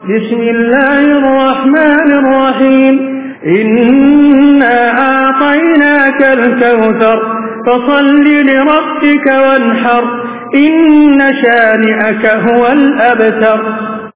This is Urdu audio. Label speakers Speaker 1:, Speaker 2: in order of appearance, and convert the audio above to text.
Speaker 1: بسم الله الرحمن الرحيم إنا أعطيناك الكوثر فصل لربك وانحر إن شانئك هو الأبتر